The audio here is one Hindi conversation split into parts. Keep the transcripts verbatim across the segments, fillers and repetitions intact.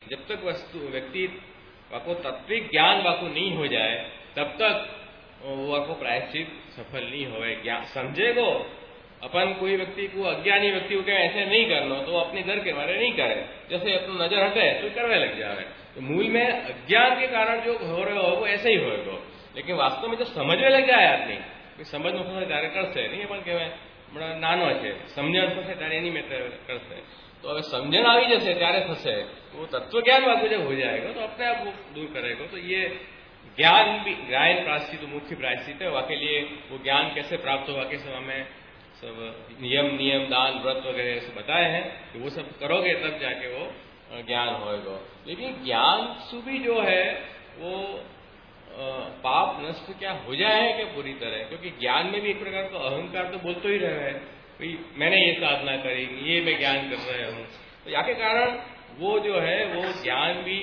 जब तक वस्तु व्यक्ति वाको तात्विक ज्ञान वाको नहीं हो जाए तब तक वाको प्रायश्चित सफल नहीं होवे। ज्ञान समझेगो अपन कोई व्यक्ति को अज्ञानी व्यक्ति को ऐसे नहीं करना तो अपने डर के बारे नहीं करे, जैसे अपना नजर हटे तो करवे लग जाए। तो मूल में अज्ञान के कारण जो हो रहे हो वो ऐसे ही होएगा, लेकिन वास्तव में जब समझने लग जाए आदमी समझ में ત્યારે કરશે નહીં પણ કહેવાય હમણાં નાનો છે સમજણ થશે ત્યારે એની મેં કરશે। तो હવે समझन આવી જશે ત્યારે થશે, वो तत्व ज्ञान वाकु जब हो जाएगा तो अपने आप वो दूर करेगा। तो ये ज्ञान भी ज्ञान प्रायश्चित मुख्य प्रायश्चित है। वाके लिए वो ज्ञान कैसे प्राप्त होगा के समय में सब नियम नियम दान व्रत वगैरह सब बताए हैं कि वो सब करोगे तब जाके वो ज्ञान होएगा। लेकिन ज्ञान से भी जो है वो पाप नष्ट क्या हो जाए है क्या पूरी तरह, क्योंकि ज्ञान में भी एक प्रकार का अहंकार तो बोलते ही रहे है भाई मैंने ये साधना करी, ये मैं ज्ञान कर रहा हूँ। तो या के कारण वो जो है वो ज्ञान भी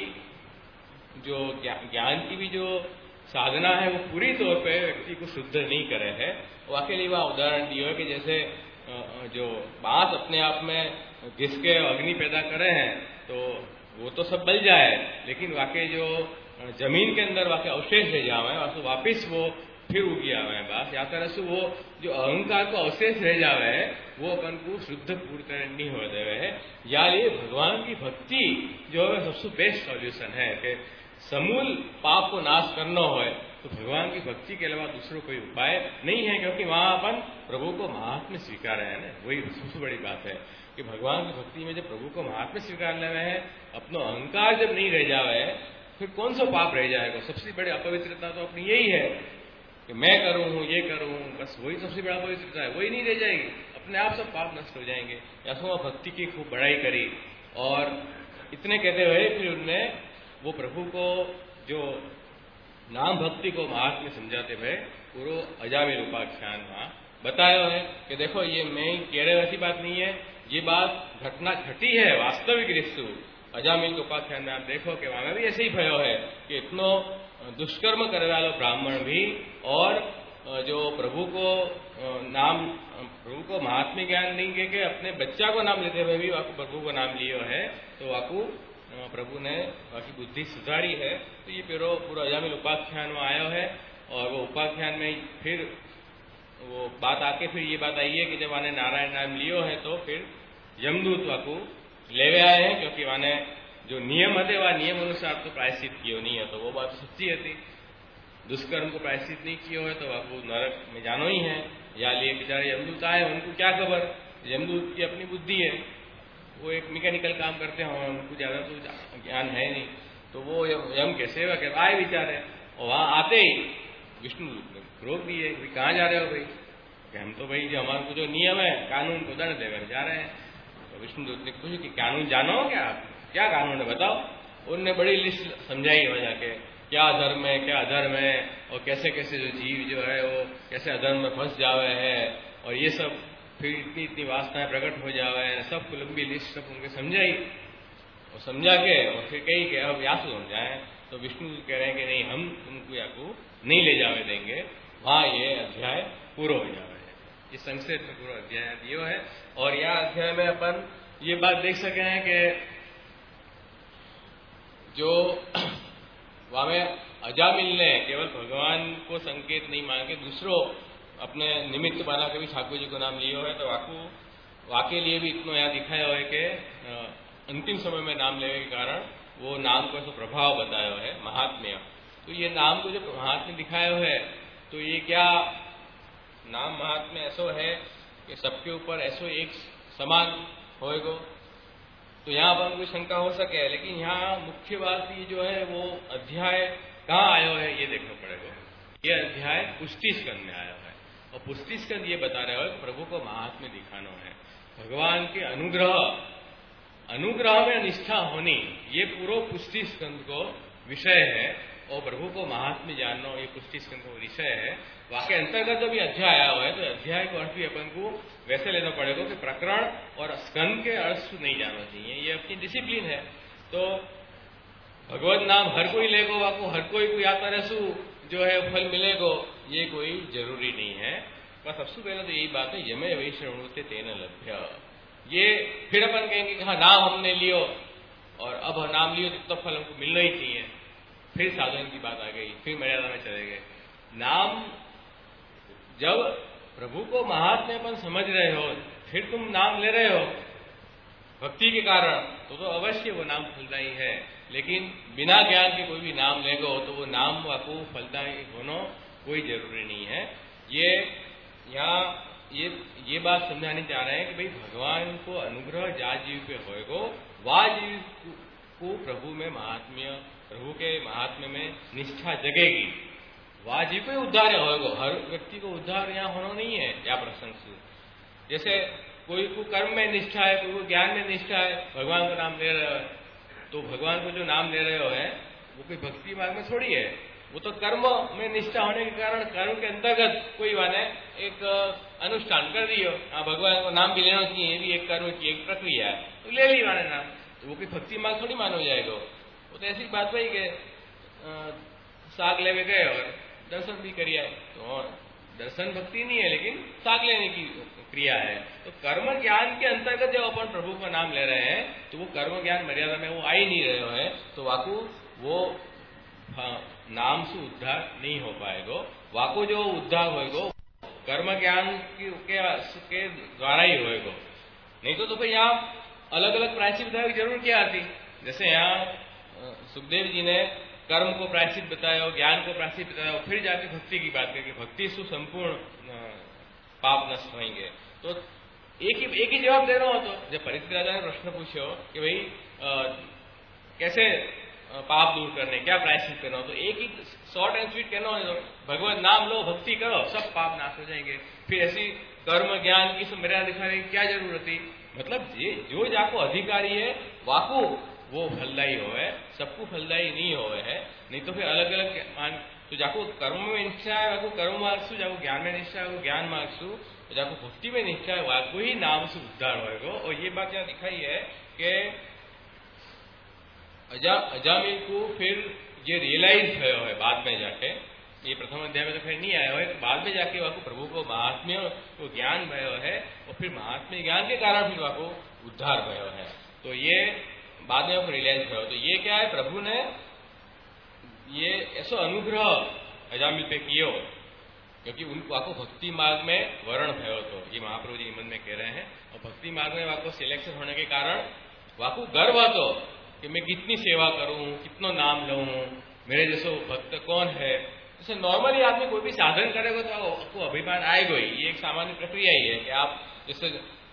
जो ज्ञान की भी जो साधना है वो पूरी तौर पे व्यक्ति को शुद्ध नहीं करे है। वाकई लिए वह उदाहरण दिया है कि जैसे जो बांस अपने आप में घिस के अग्नि पैदा करे हैं तो वो तो सब बल जाए, लेकिन वाकई जो जमीन के अंदर वाकई अवशेष रह जावे वास्तव वापिस वो फिर उगी आवे है बात। या तरह से वो जो अहंकार को अवशेष रह जावे है वो अपन को शुद्ध पूर्ण तरह नहीं हो देवे है। या ये भगवान की भक्ति जो है सबसे बेस्ट सॉल्यूशन है कि समूल पाप को नाश करना हो तो भगवान की भक्ति के अलावा दूसरा कोई उपाय नहीं है, क्योंकि वहां अपन प्रभु को महात्म्य स्वीकार है ना, वही सबसे बड़ी बात है कि भगवान की भक्ति में जब प्रभु को महात्म्य स्वीकार लेवे है अपना अहंकार जब नहीं रह जावे है फिर कौन सा पाप रह जाएगा। सबसे बड़ी अपवित्रता तो अपनी यही है कि मैं करूं हूं ये करूं हूं, बस वही सबसे बड़ा पवित्रता है, वही नहीं रह जाएगी, अपने आप सब पाप नष्ट हो जाएंगे। या सो भक्ति की खूब बड़ाई करी और इतने कहते हुए फिर उनने वो प्रभु को जो नाम भक्ति को महात्म्य समझाते हुए पूरा अजामिल उपाख्यान वहां बताया है कि देखो ये मैं कह रहे वैसी बात नहीं है, ये बात घटना घटी है वास्तविक रिश्तु। अजामिल के उपाख्यान में आप देखो कि वहां भी ऐसे ही भयो है कि इतनो दुष्कर्म करने वाला ब्राह्मण भी और जो प्रभु को नाम प्रभु को महात्म्य ज्ञान नहीं के, के अपने बच्चा को नाम लेते हुए भी वाकु प्रभु को नाम लियो है तो वाकु प्रभु ने बाकी बुद्धि सुधारी है। तो ये पूरा पूरा अजामिल उपाख्यान में आयो है और वो उपाख्यान में फिर वो बात आके फिर ये बात आई है कि जब आने नारायण नाम लियो है तो फिर यमदूत वाकु लेवे आए हैं, क्योंकि माने जो नियम थे वह नियम अनुसार तो प्रायश्चित कियो नहीं है, तो वो बात सच्ची थी। दुष्कर्म को प्रायश्चित नहीं किया है तो आपको नरक में जानो ही है। या लिए बेचारे यमदूत आए उनको क्या खबर, यमदूत की अपनी बुद्धि है, वो एक मैकेनिकल काम करते हैं उनको ज्यादा तो ज्ञान है नहीं, तो वो यम के सेवक है आए बेचारे और वहां आते ही विष्णु रोक दिए कहाँ जा रहे हो भाई, कि हम तो भाई जो हमारे को जो नियम है कानून को दंड देकर जा रहे हैं। तो विष्णुदूत ने पूछा कि कानून जानो क्या आप, क्या कानून है बताओ। उनने बड़ी लिस्ट समझाई हो जाके क्या धर्म है क्या अधर्म है और कैसे कैसे जो जीव जो है वो कैसे अधर्म में फंस जावे है और ये सब फिर इतनी इतनी वासनाएं प्रकट हो जावे है, सब लंबी लिस्ट सब उनके समझाई और समझा के और फिर कही कि अब यासु समझाए। तो विष्णु कह रहे हैं कि नहीं हम तुमको याकू नहीं ले जावे देंगे, वहां ये अध्याय पूरा हो जावे है। ये संक्षेप में पूरा अध्याय दियो है और यह अध्याय में अपन ये बात देख सके हैं कि जो वहां अजामिल ने केवल भगवान को संकेत नहीं मान के दूसरों अपने निमित्त बना के भी ठाकुर जी को नाम लियो है, तो वाकू वाके लिए भी इतना यहाँ दिखाया है कि अंतिम समय में नाम लेने के कारण वो नाम को ऐसा प्रभाव बताया है महात्म्य। तो ये नाम को जब महात्म्य दिखाया है तो ये क्या नाम महात्म्य ऐसा है कि सबके ऊपर ऐसो एक समान होएगो, तो यहाँ पर कोई शंका हो सके। लेकिन यहाँ मुख्य बात ये जो है वो अध्याय कहाँ आयो है ये देखना पड़ेगा। ये अध्याय पुष्टि स्कंद में आया है और पुष्टि स्कंद ये बता रहा है कि प्रभु को महात्म्य दिखाना है, भगवान के अनुग्रह अनुग्रह में निष्ठा होनी, ये पूरा पुष्टि स्कंद को विषय है और प्रभु को महात्म्य जानना ये पुष्टि स्कंद का विषय है। वाक्य अंतर्गत जो भी अध्याय आया हुआ है तो अध्याय को अर्थ भी अपन को वैसे लेना पड़ेगा कि प्रकरण और स्कंद के अर्थ नहीं जाना चाहिए, ये अपनी डिसिप्लिन है। तो भगवत नाम हर कोई लेगो वाको हर कोई को याद रसू जो है फल मिलेगो ये कोई जरूरी नहीं है। बस सबसे पहले तो यही बात है यमे वैश्रवणुते तेन लभ्य। ये फिर अपन कहेंगे कि हाँ नाम हमने लियो और अब नाम लियो तो फल हमको मिलना ही चाहिए, फिर साधन की बात आ गई, फिर मर्यादा में चले गए। नाम जब प्रभु को महात्म्यपन समझ रहे हो, फिर तुम नाम ले रहे हो भक्ति के कारण, तो तो अवश्य वो नाम फलदायी है। लेकिन बिना ज्ञान के कोई भी नाम लेगो तो वो नाम आपको फलदायी होना कोई जरूरी नहीं है। ये यहाँ ये ये बात समझानी चाह रहे हैं कि भाई भगवान को अनुग्रह जा जीव पे होएगो, वा जीव को प्रभु में महात्म्य, प्रभु के महात्म्य में निष्ठा जगेगी, वह जीव को उद्धार होएगो। हर व्यक्ति को उद्धार यहाँ होना नहीं है या प्रसंग से। जैसे कोई को कर्म में निष्ठा है, कोई को ज्ञान में निष्ठा है, भगवान का नाम ले रहे हो, तो भगवान को जो नाम ले रहे हो है वो कोई भक्ति मार्ग में थोड़ी है, वो तो कर्म में निष्ठा होने के कारण कर्म के अंतर्गत कोई माने एक अनुष्ठान कर दियो। हाँ, भगवान को नाम भी लेना चाहिए, ये भी एक कर्म की एक प्रक्रिया है, तो ले ली माने नाम, तो वो कोई भक्ति मार्ग थोड़ी मानो जाएगा। वो तो ऐसी बात भाई कि साग लेवे गए और दर्शन भी करिए, तो दर्शन भक्ति नहीं है लेकिन साग लेने की क्रिया है। तो कर्म ज्ञान के अंतर्गत जब अपन प्रभु का नाम ले रहे हैं तो वो कर्म ज्ञान मर्यादा में वो आ ही नहीं रहे हैं, तो वाकू वो हाँ, नाम से उद्धार नहीं हो पाएगा। वाको जो उद्धार होएगो कर्म ज्ञान के, के द्वारा ही होएगो, नहीं तो तो फिर यहाँ अलग अलग प्रायश्चित बताने की जरूर क्या आती। जैसे यहाँ सुखदेव जी ने कर्म को प्रायश्चित बताया, ज्ञान को प्रायश्चित बताया, फिर जाके भक्ति की बात करके भक्ति से संपूर्ण पाप नष्ट होंगे। तो एक ही एक ही जवाब दे रहा हो। तो जब परीक्षित राजा ने प्रश्न पूछो कि भाई कैसे पाप दूर करने, क्या प्रायश्चित करना हो, तो एक ही शॉर्ट एंड स्वीट कहना हो, भगवान नाम लो, भक्ति करो, सब पाप नाश हो जाएंगे। फिर ऐसी कर्म ज्ञान की मर्यादा दिखाने की क्या जरूरत थी। मतलब ये जो जाको अधिकारी है वाको वो फलदायी होवे, सबको फलदायी नहीं होवे है। नहीं तो फिर अलग अलग मान, तो जाको कर्म में निष्ठा है वाको कर्म मार्ग सु, जाको ज्ञान में निष्ठा है वो ज्ञान मार्ग सु, जाको भक्ति में निष्ठा है वाको ही नाम से उद्धार होएगा। और ये बात यहाँ दिखाई है कि अजा अजामिल को फिर ये रियलाइज भयो है बाद में जाके, ये प्रथम अध्याय में तो फिर नहीं आया है, तो बाद में जाके वाको प्रभु को महात्म्य को ज्ञान भयो है और फिर महात्म्य ज्ञान के कारण फिर वाको उद्धार भयो है। तो ये बाद में आपको रियलाइज भयो। तो ये क्या है, प्रभु ने ये ऐसा अनुग्रह अजामिल पे कियो क्योंकि उनको आपको भक्ति मार्ग में वर्ण भयो। तो ये महाप्रभु जी निबंध में कह रहे हैं, और भक्ति मार्ग में आपको सिलेक्शन होने के कारण वाको गर्व तो कि मैं कितनी सेवा करूं, कितना नाम लूं, मेरे जैसे भक्त कौन है। जैसे नॉर्मली आदमी कोई भी साधन करेगा तो आपको अभिमान आएगा ही, ये एक सामान्य प्रक्रिया ही है कि आप जैसे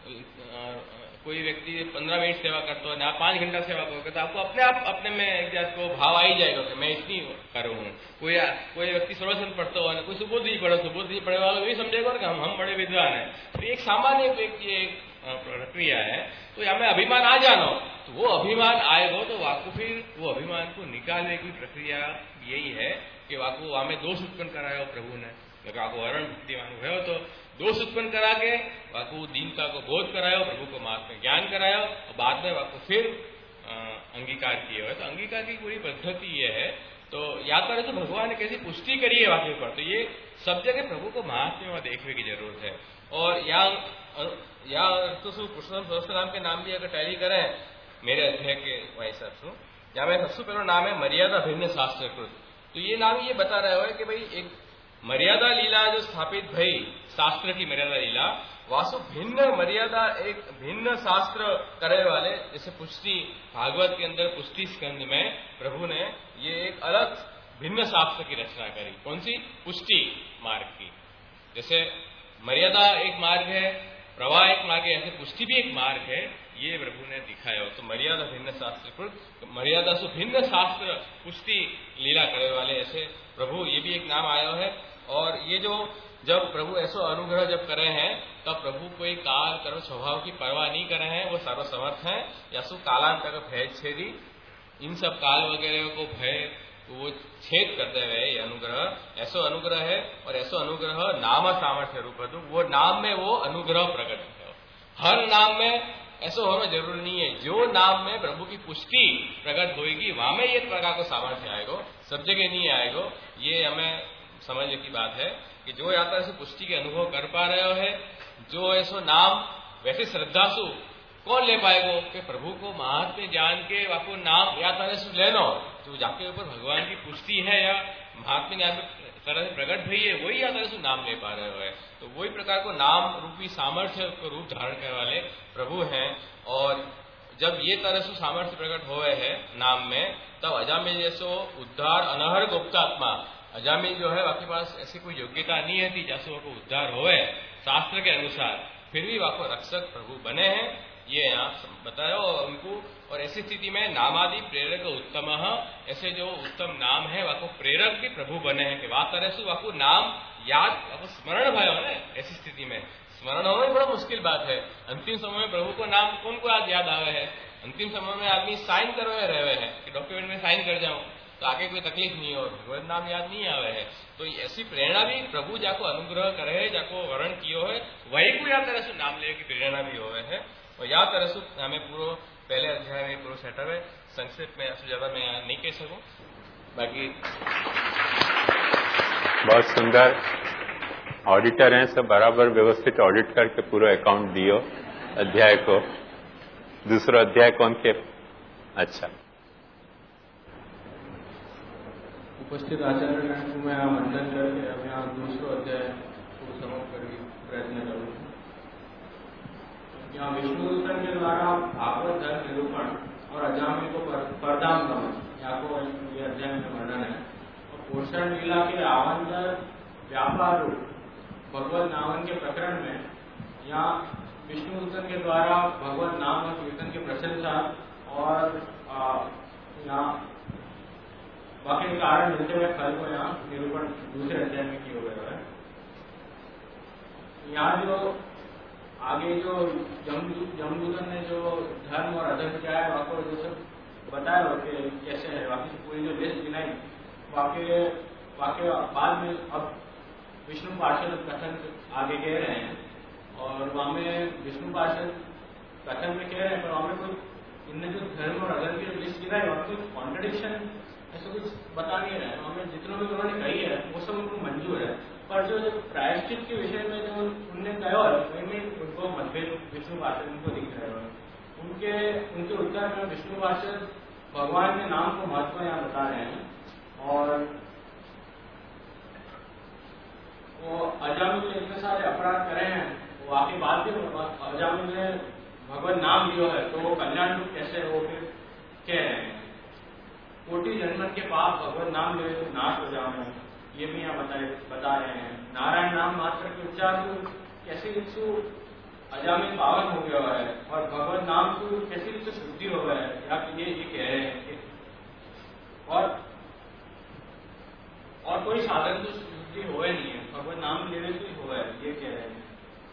कोई व्यक्ति पंद्रह मिनट सेवा करता है ना, आप पांच घंटा सेवा करोगे तो आपको अपने आप अपने में एक जात को भाव आ ही जाएगा कि मैं इतनी करूँ हूँ। कोई कोई व्यक्ति सर्वसंत पढ़ता हो, कोई सुबोध नहीं पढ़ा, सुबोध नहीं पढ़े वाला वही समझेगा कि हम हम बड़े विद्वान हैं। तो एक सामान्य व्यक्ति एक प्रक्रिया है। तो यहाँ में अभिमान आ जाना, तो वो अभिमान आएगा तो वाकु फिर वो अभिमान को निकालने की प्रक्रिया यही है कि वाकु वहां में दोष उत्पन्न कराया प्रभु ने, वाकु वर्ण भक्तिमान हुए तो दोष उत्पन्न करा के वाकु दीनता को बोध कराया, प्रभु को महात्म्य ज्ञान कराया और बाद में वाकु फिर अंगीकार किए हुए। तो अंगीकार की पूरी पद्धति ये है। तो या तो तो भगवान ने कैसी पुष्टि करी है वाक्य पर, तो ये सब जगह प्रभु को महात्म्य में देखने की जरूरत है। और यहाँ या तो पुरुषोत्तम सहस्त्र नाम के नाम भी अगर टैली करें मेरे अध्याय के वैसा तो यहाँ में सबसे पहला नाम है मर्यादा भिन्न शास्त्रकृत। तो ये नाम ये बता रहा है कि भाई एक मर्यादा लीला जो स्थापित भई, शास्त्र की मर्यादा लीला वासु भिन्न मर्यादा एक भिन्न शास्त्र करने वाले, जैसे पुष्टि भागवत के अंदर पुष्टि स्कंद में प्रभु ने ये एक अलग भिन्न शास्त्र की रचना करी। कौन सी? पुष्टि मार्ग की। जैसे मर्यादा एक मार्ग है, प्रवाह एक मार्ग है, ऐसे पुष्टि भी एक मार्ग है, ये प्रभु ने दिखाया हो। तो मर्यादा भिन्न शास्त्र, मर्यादा से भिन्न शास्त्र पुष्टि लीला करने वाले ऐसे प्रभु, ये भी एक नाम आया है। और ये जो जब प्रभु ऐसा अनुग्रह जब करे हैं तब प्रभु कोई काल कर्म स्वभाव की परवाह नहीं कर रहे हैं, वो सर्वसमर्थ हैं। या सो कालांतर का भय छेदी, इन सब काल वगैरह को भय वो छेद करते हुए ये अनुग्रह ऐसा अनुग्रह है। और ऐसा अनुग्रह नाम सामर्थ्य रूप है, वो नाम में वो अनुग्रह प्रकट है। हर नाम में ऐसा होना जरूरी नहीं है, जो नाम में प्रभु की पुष्टि प्रकट होगी वहां में ये प्रकार का सामर्थ्य आएगा, सब जगह नहीं आएगा। ये हमें समझने की बात है कि जो यात्रा से पुष्टि के अनुभव कर पा रहे हो है, जो ऐसा नाम वैसे श्रद्धा सु कौन ले पाएगा कि प्रभु को महात्म्य ज्ञान के वाको नाम या तरह से लेनो तो जाके ऊपर भगवान की पुष्टि है या महात्म्य ज्ञान तरह से प्रकट भई है वही या तरह से नाम ले पा रहे हो। तो वही प्रकार को नाम रूपी सामर्थ्य को रूप धारण करने वाले प्रभु हैं। और जब ये तरह से सामर्थ्य प्रकट हुए है नाम में तब अजामिल जैसो उद्धार अनहर गुप्तात्मा अजामिल जो है आपके पास ऐसी कोई योग्यता नहीं है थी जैसे वो उद्धार होए शास्त्र के अनुसार फिर भी वाको रक्षक प्रभु बने हैं ये यहाँ बताया उनको। और ऐसी स्थिति में नामादि प्रेरक उत्तम ऐसे जो उत्तम नाम है वाको प्रेरक भी प्रभु बने हैं कि वह तरह से वाको नाम याद वाको स्मरण भयो ना। ऐसी स्थिति में स्मरण होना बड़ा मुश्किल बात है। अंतिम समय में प्रभु को नाम कौन को आज याद आवे है। अंतिम समय में आदमी साइन करवे रहे हैं कि डॉक्यूमेंट में साइन कर जाऊं तो आगे कोई तकलीफ नहीं हो भगवत नाम याद नहीं आवे है। तो ऐसी प्रेरणा भी प्रभु जाको अनुग्रह करे है जाको वर्ण कियो है वही को या तरह से नाम ले की प्रेरणा भी होवे है। और या तरह से हमें पूरा पहले अध्याय में पूरा सेटअप है संक्षिप्त में ऐसे ज्यादा मैं नहीं कह सकूं बाकी बहुत सुंदर ऑडिटर हैं सब बराबर व्यवस्थित ऑडिट करके पूरा अकाउंट दियो अध्याय को। दूसरा अध्याय कौन के अच्छा उपस्थित आचार्य को मैं वंदन करके अब यहाँ दूसरा अध्याय को समाप्त करके प्रयत्न करूँ। यहाँ विष्णुदूतन के द्वारा भागवत धर्म निरूपण और अजामिल को परदाम समझ यहाँ को ये अध्याय में वर्णन है। और पोषण लीला के आवांतर व्यापार रूप भगवत नामन के प्रकरण में यहाँ विष्णुदूतन के द्वारा भगवत नाम और कीर्तन की प्रशंसा और यहाँ बाकी कारण मिलते हुए फल को यहाँ निरूपण दूसरे अध्याय में किया हुआ है। यहाँ जो आगे जो जमदूतन ने जो धर्म और अधर्म क्या है वाको जो सब बताया कि कैसे है बाकी पूरी जो लिस्ट गिनाई वाके वाके बाद में अब विष्णु पार्षद कथन आगे कह रहे हैं। और वहाँ में विष्णु पार्षद कथन में कह रहे हैं पर वहाँ में कोई इनने जो धर्म और अधर्म की जो लिस्ट गिनाई वहाँ कोई कॉन्ट्रडिक्शन ऐसा कुछ बता नहीं रहे। वहाँ में जितनों भी उन्होंने कही है वो सब उनको मंजूर है पर जो प्रायश्चित के विषय में जो उनने कहा है वही उनको मतभेद विष्णु पार्षद उनको दिख रहे हैं। उनके उनके उत्तर में विष्णु पार्षद भगवान के नाम को महत्व यहाँ बता रहे हैं। और वो अजामिल ने इतने सारे अपराध करे हैं वो आगे बात भी अजामिल ने भगवान नाम लियो है तो वो कल्याण रूप कैसे वो फिर कह रहे हैं। कोटि जन्म के पाप भगवान नाम ले तो नाश हो जाओ ये भी यहाँ बताए बता रहे हैं। नारायण नाम मात्र के उच्चार को कैसे इच्छु अजामिल पावन हो गया है और भगवान नाम को कैसे इच्छु शुद्धि हो गया है या ये ये कह रहे हैं। और और कोई साधन तो शुद्धि हुआ नहीं है भगवान नाम लेने से ही हुआ है ये कह रहे हैं।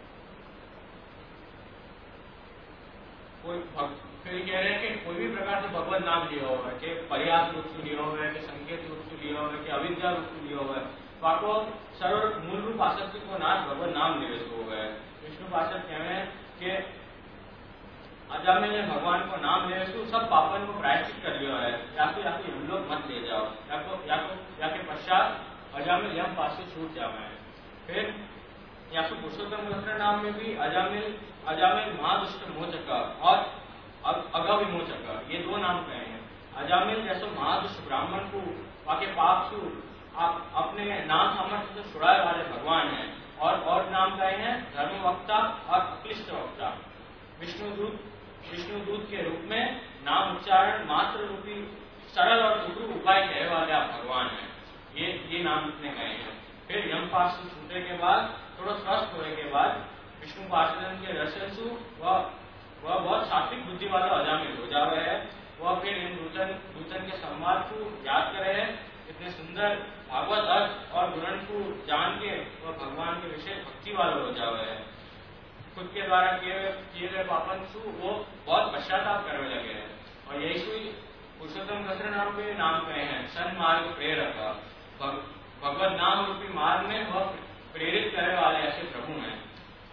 कोई फिर कह रहे हैं कि कोई भी प्रकार से भगवान नाम लिया हुआ है कि पर्यास रूप से लिया हुआ है कि संकेत रूप से लिया हुआ है कि अविद्या रूप से लिया हुआ है वाको सर्व मूल रूप आसक्ति को नाश भगवान नाम ले हो गया है। विष्णु पार्षद कह रहे हैं कि अजामिल ने भगवान को नाम ले तो सब पापन को प्रायश्चित कर लिया है या तो या तो हम लोग मत ले जाओ या तो या तो या के पश्चात अजामिल यम पास से छूट जावे है। फिर या तो पुरुषोत्तम मिश्र नाम में भी अजामिल अजामिल महादुष्ट मोचक और अगव विमोचक ये दो नाम कहे हैं। अजामिल जैसे महादुष्ट ब्राह्मण को वाके पाप को आप अपने नाम सामर्थ्य से छुड़ाए वाले भगवान हैं। और और नाम कहे हैं धर्मवक्ता और अक्लिष्ट वक्ता। विष्णुदूत विष्णुदूत के रूप में नाम उच्चारण मात्र रूपी सरल और सुगम उपाय कहने वाले आप भगवान हैं। ये ये नाम इतने कहे हैं। फिर यम पास से छूटने के बाद थोड़ा स्वस्थ होने के बाद विष्णु पार्षद के दर्शन से वह वह बहुत सात्विक बुद्धि वाला अजामिल हो जा रहे हैं। वह फिर इन दूतन दूतन के संवाद को याद करे हैं। इतने सुंदर भागवत अर्थ और गुण को जान के वह भगवान के विषय भक्ति वाले हो जा रहे हैं। खुद के द्वारा किए किए गए पापन सु वो बहुत पश्चाताप करने लगे हैं। और यही सुई पुरुषोत्तम कसर नाम के नाम कहे हैं सन्मार्ग प्रेरक भगवत नाम रूपी मार्ग में वह प्रेरित करने वाले ऐसे प्रभु हैं।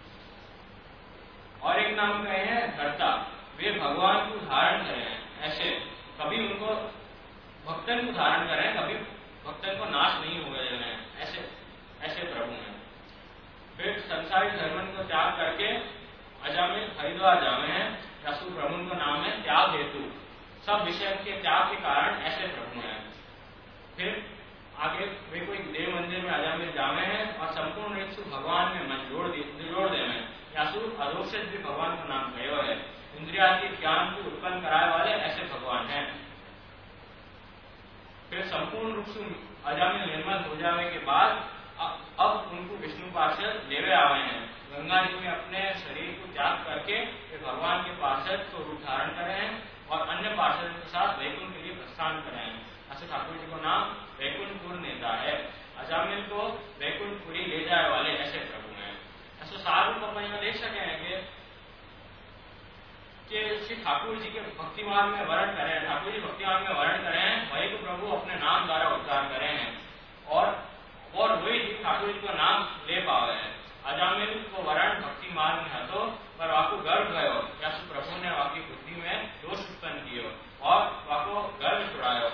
और एक नाम कहे हैं धरता वे भगवान को धारण करें हैं ऐसे कभी उनको भक्तन को धारण करें कभी भक्तन को नाश नहीं हो गए ऐसे ऐसे प्रभु हैं। फिर संसारिक धर्मन को त्याग करके अजामिल हरिद्वार जावे हैं असुर प्रभु का नाम है त्याग हेतु, सब विषय के त्याग के कारण ऐसे प्रभु हैं। फिर आगे वे कोई देव मंदिर में अजामिल जावे हैं और संपूर्ण ऋतु भगवान में मन जोड़ जोड़ दे में यासुर अधोक्षित भी भगवान का नाम कहो है। इंद्रिया के ज्ञान को उत्पन्न कराए वाले ऐसे भगवान हैं। फिर संपूर्ण रूप से अजामिल निर्मल हो जाने के बाद अब उनको विष्णु पार्षद लेवे आवे हैं। गंगा जी में अपने शरीर को त्याग करके वे भगवान के पार्षद को रूप धारण करे हैं और अन्य पार्षद के साथ वैकुंठ के लिए प्रस्थान करे हैं। ऐसे ठाकुर जी को नाम वैकुंठपुर नेता है। अजामिल को वैकुंठपुरी ले जाए वाले ऐसे प्रभु हैं। ऐसे सार रूप अपन में देख सके हैं कि कि श्री ठाकुर जी के भक्ति मार्ग में वर्णन करें, ठाकुर जी भक्ति मार्ग में वर्णन